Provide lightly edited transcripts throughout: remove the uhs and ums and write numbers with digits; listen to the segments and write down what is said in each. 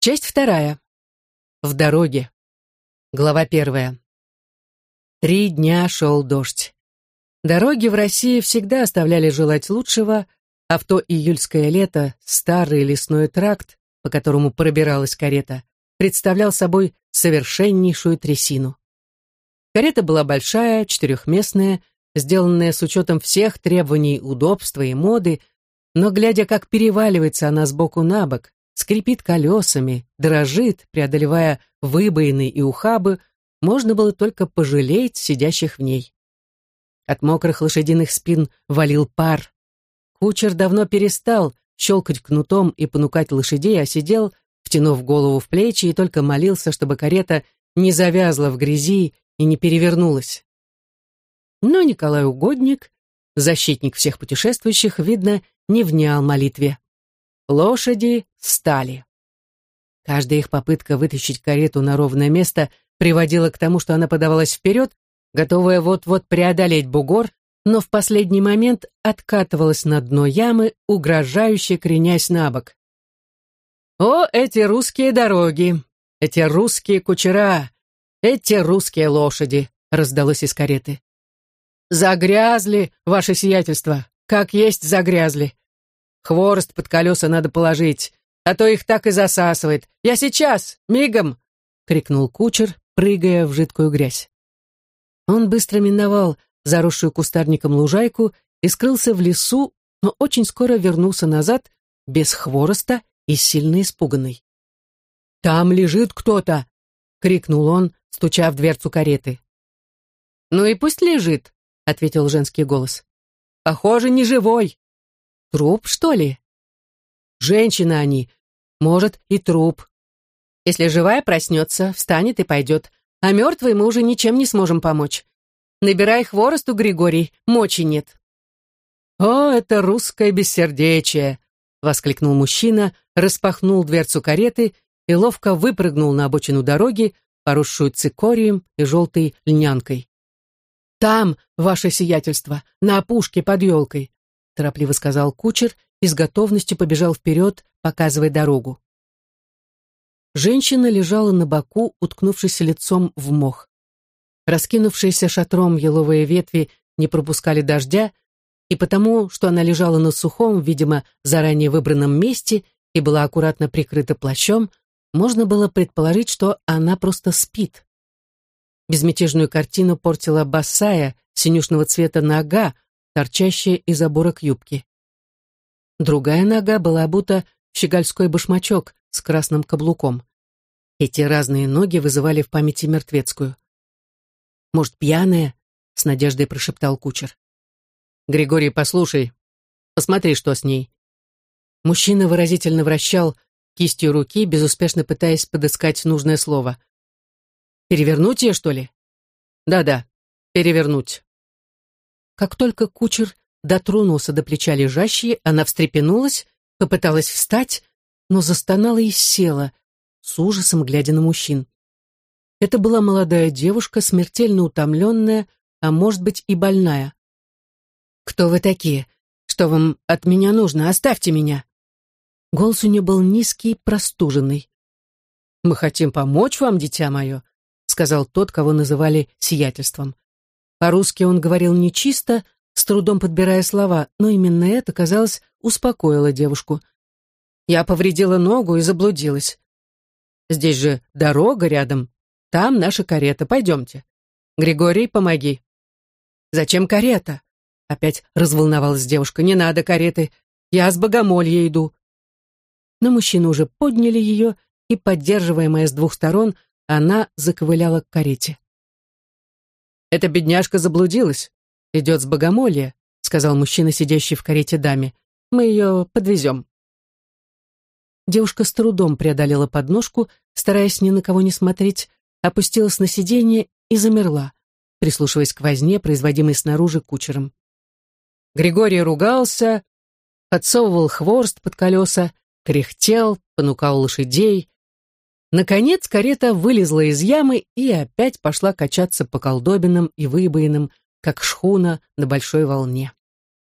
Часть вторая. В дороге. Глава 1. 3 дня шел дождь. Дороги в России всегда оставляли желать лучшего, а в то июльское лето старый лесной тракт, по которому пробиралась карета, представлял собой совершеннейшую трясину. Карета была большая, четырехместная, сделанная с учетом всех требований удобства и моды, но, глядя, как переваливается она сбоку на бок, скрипит колесами, дрожит, преодолевая выбоины и ухабы, можно было только пожалеть сидящих в ней. От мокрых лошадиных спин валил пар. Кучер давно перестал щелкать кнутом и понукать лошадей, а сидел, втянув голову в плечи, и только молился, чтобы карета не завязла в грязи и не перевернулась. Но Николай Угодник, защитник всех путешествующих, видно, не внял молитве. Лошади стали. Каждая их попытка вытащить карету на ровное место приводила к тому, что она подавалась вперед, готовая вот-вот преодолеть бугор, но в последний момент откатывалась на дно ямы, угрожающе кренясь на бок. «О, эти русские дороги! Эти русские кучера! Эти русские лошади!» — раздалось из кареты. «Загрязли, ваше сиятельство! Как есть загрязли! Хворост под колеса надо положить, а то их так и засасывает. Я сейчас, мигом!» — крикнул кучер, прыгая в жидкую грязь. Он быстро миновал заросшую кустарником лужайку и скрылся в лесу, но очень скоро вернулся назад, без хвороста и сильно испуганный. «Там лежит кто-то!» — крикнул он, стуча в дверцу кареты. «Ну и пусть лежит», — ответил женский голос. «Похоже, не живой. Труп, что ли?» «Женщина они. Может, и труп. Если живая проснется, встанет и пойдет, а мертвой мы уже ничем не сможем помочь. Набирай хворосту, Григорий, мочи нет». «О, это русское бессердечие!» — воскликнул мужчина, распахнул дверцу кареты и ловко выпрыгнул на обочину дороги, поросшую цикорием и желтой льнянкой. «Там, ваше сиятельство, на опушке под елкой», — торопливо сказал кучер и с готовностью побежал вперед, показывая дорогу. Женщина лежала на боку, уткнувшись лицом в мох. Раскинувшиеся шатром еловые ветви не пропускали дождя, и потому, что она лежала на сухом, видимо, заранее выбранном месте и была аккуратно прикрыта плащом, можно было предположить, что она просто спит. Безмятежную картину портила босая, синюшного цвета нога, торчащая из оборок юбки. Другая нога была обута в щегольской башмачок с красным каблуком. Эти разные ноги вызывали в памяти мертвецкую. «Может, пьяная?» — с надеждой прошептал кучер. «Григорий, послушай. Посмотри, что с ней». Мужчина выразительно вращал кистью руки, безуспешно пытаясь подыскать нужное слово. «Перевернуть ее, что ли?» «Да-да, перевернуть». Как только кучер дотронулся до плеча лежащей, она встрепенулась, попыталась встать, но застонала и села, с ужасом глядя на мужчин. Это была молодая девушка, смертельно утомленная, а может быть и больная. «Кто вы такие? Что вам от меня нужно? Оставьте меня!» Голос у нее был низкий, простуженный. «Мы хотим помочь вам, дитя мое», — сказал тот, кого называли сиятельством. По-русски он говорил нечисто, с трудом подбирая слова, но именно это, казалось, успокоило девушку. «Я повредила ногу и заблудилась. Здесь же дорога рядом. Там наша карета. Пойдемте. Григорий, помоги». «Зачем карета?» Опять разволновалась девушка. «Не надо кареты. Я с Богомолья иду». Но мужчины уже подняли ее, и, поддерживаемая с двух сторон, она заковыляла к карете. «Эта бедняжка заблудилась. Идет с Богомолья», — сказал мужчина, сидящий в карете даме. «Мы ее подвезем». Девушка с трудом преодолела подножку, стараясь ни на кого не смотреть, опустилась на сиденье и замерла, прислушиваясь к возне, производимой снаружи кучером. Григорий ругался, подсовывал хворост под колеса, кряхтел, понукал лошадей. Наконец карета вылезла из ямы и опять пошла качаться по колдобинам и выбоинам, как шхуна на большой волне.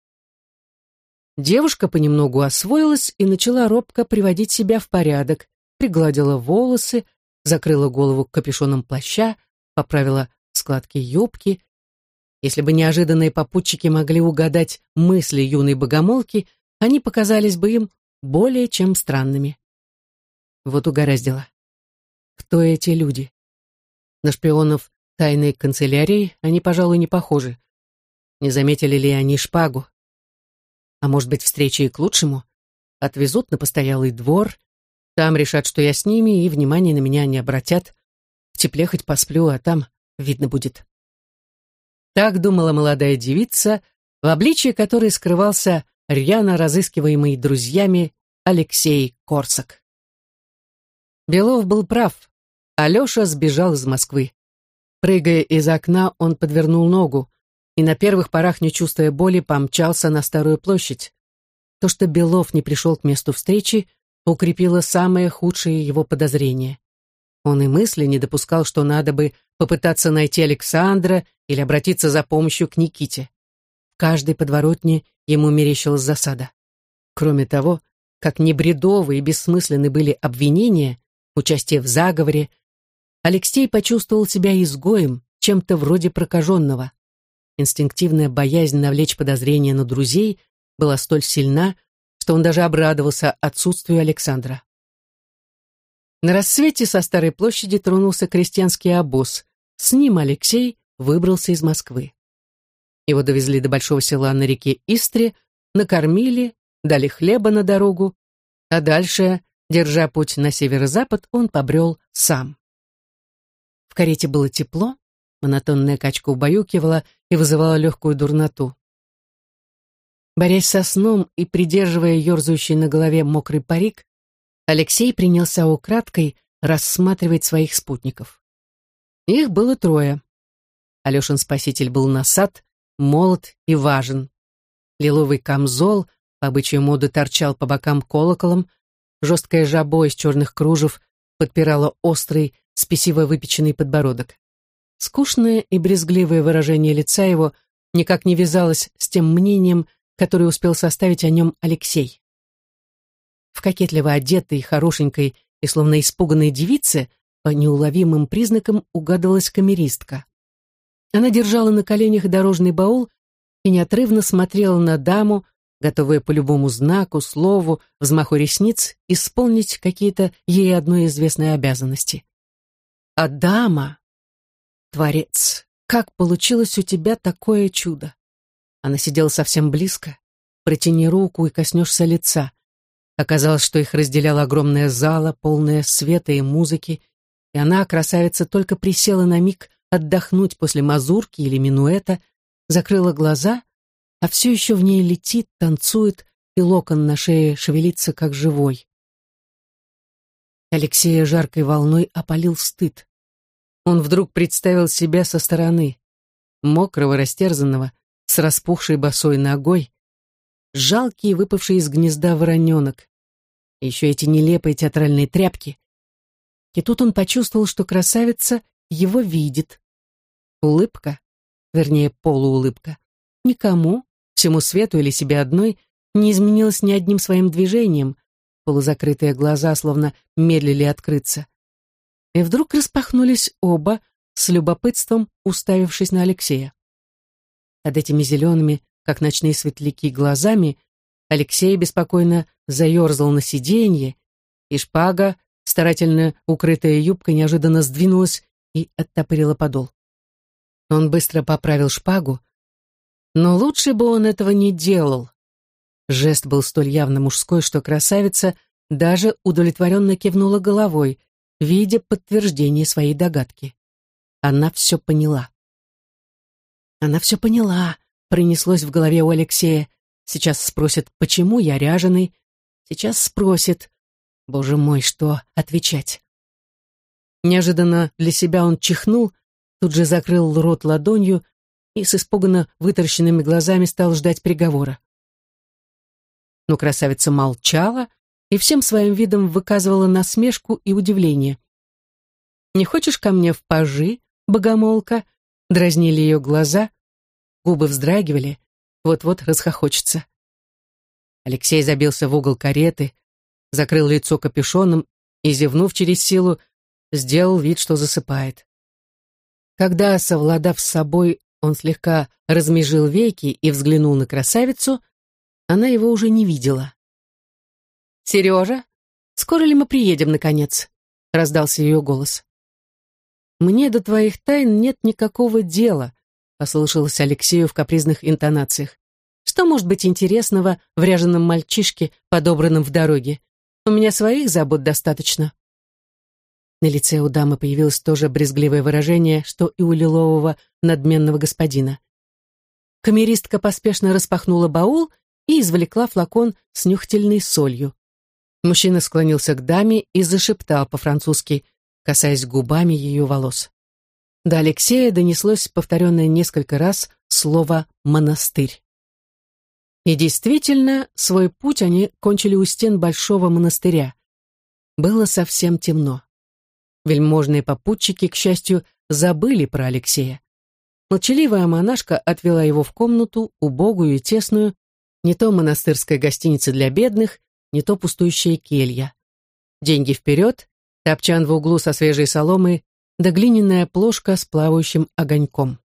Девушка понемногу освоилась и начала робко приводить себя в порядок, пригладила волосы, закрыла голову капюшоном плаща, поправила складки юбки. Если бы неожиданные попутчики могли угадать мысли юной богомолки, они показались бы им более чем странными. Вот угораздило. Кто эти люди? На шпионов тайной канцелярии они, пожалуй, не похожи. Не заметили ли они шпагу? А может быть, встреча и к лучшему? Отвезут на постоялый двор, там решат, что я с ними, и внимания на меня не обратят. В тепле хоть посплю, а там видно будет. Так думала молодая девица, в обличье которой скрывался рьяно разыскиваемый друзьями Алексей Корсак. Белов был прав. Алеша сбежал из Москвы. Прыгая из окна, он подвернул ногу и на первых порах, не чувствуя боли, помчался на Старую площадь. То, что Белов не пришел к месту встречи, укрепило самые худшие его подозрения. Он и мысли не допускал, что надо бы попытаться найти Александра или обратиться за помощью к Никите. В каждой подворотне ему мерещилась засада. Кроме того, как небредовы и бессмысленны были обвинения, участие в заговоре, Алексей почувствовал себя изгоем, чем-то вроде прокаженного. Инстинктивная боязнь навлечь подозрения на друзей была столь сильна, что он даже обрадовался отсутствию Александра. На рассвете со Старой площади тронулся крестьянский обоз. С ним Алексей выбрался из Москвы. Его довезли до большого села на реке Истре, накормили, дали хлеба на дорогу, а дальше, держа путь на северо-запад, он побрел сам. В карете было тепло, монотонная качка убаюкивала и вызывала легкую дурноту. Борясь со сном и придерживая ерзающий на голове мокрый парик, Алексей принялся украдкой рассматривать своих спутников. Их было трое. Алешин спаситель был насат, молод и важен. Лиловый камзол, по обычаю моды, торчал по бокам колоколом, жесткое жабо из черных кружев подпирало острый, спесиво выпеченный подбородок. Скучное и брезгливое выражение лица его никак не вязалось с тем мнением, которое успел составить о нем Алексей. В кокетливо одетой, хорошенькой и словно испуганной девице по неуловимым признакам угадывалась камеристка. Она держала на коленях дорожный баул и неотрывно смотрела на даму, готовая по любому знаку, слову, взмаху ресниц исполнить какие-то ей одной известные обязанности. А дама... Творец, как получилось у тебя такое чудо? Она сидела совсем близко. Протяни руку и коснешься лица. Оказалось, что их разделяла огромная зала, полная света и музыки, и она, красавица, только присела на миг отдохнуть после мазурки или минуэта, закрыла глаза, а все еще в ней летит, танцует, и локон на шее шевелится, как живой. Алексея жаркой волной опалил стыд. Он вдруг представил себя со стороны, мокрого, растерзанного, с распухшей босой ногой, жалкий, выпавший из гнезда вороненок, еще эти нелепые театральные тряпки. И тут он почувствовал, что красавица его видит. Улыбка, вернее, полуулыбка, никому, всему свету или себе одной, не изменилась ни одним своим движением, полузакрытые глаза словно медлили открыться. И вдруг распахнулись оба, с любопытством уставившись на Алексея. Под этими зелеными, как ночные светляки, глазами Алексей беспокойно заерзал на сиденье, и шпага, старательно укрытая юбкой, неожиданно сдвинулась и оттопырила подол. Он быстро поправил шпагу, но лучше бы он этого не делал. Жест был столь явно мужской, что красавица даже удовлетворенно кивнула головой, видя подтверждение своей догадки. Она все поняла. Она все поняла, пронеслось в голове у Алексея. Сейчас спросит, почему я ряженый. Сейчас спросит, боже мой, что отвечать. Неожиданно для себя он чихнул, тут же закрыл рот ладонью и с испуганно вытаращенными глазами стал ждать приговора. Но красавица молчала и всем своим видом выказывала насмешку и удивление. «Не хочешь ко мне в пажи, богомолка?» Дразнили ее глаза, губы вздрагивали, вот-вот расхохочется. Алексей забился в угол кареты, закрыл лицо капюшоном и, зевнув через силу, сделал вид, что засыпает. Когда, совладав с собой, он слегка размежил веки и взглянул на красавицу, она его уже не видела. «Сережа, скоро ли мы приедем, наконец?» — раздался ее голос. «Мне до твоих тайн нет никакого дела», — послышалось Алексею в капризных интонациях. «Что может быть интересного в ряженом мальчишке, подобранном в дороге? У меня своих забот достаточно». На лице у дамы появилось то же брезгливое выражение, что и у лилового надменного господина. Камеристка поспешно распахнула баул и извлекла флакон с нюхательной солью. Мужчина склонился к даме и зашептал по-французски, касаясь губами ее волос. До Алексея донеслось повторенное несколько раз слово «монастырь». И действительно, свой путь они кончили у стен большого монастыря. Было совсем темно. Вельможные попутчики, к счастью, забыли про Алексея. Молчаливая монашка отвела его в комнату, убогую и тесную, не то монастырская гостиница для бедных, не то пустующая келья. Деньги вперед, топчан в углу со свежей соломой, да глиняная плошка с плавающим огоньком.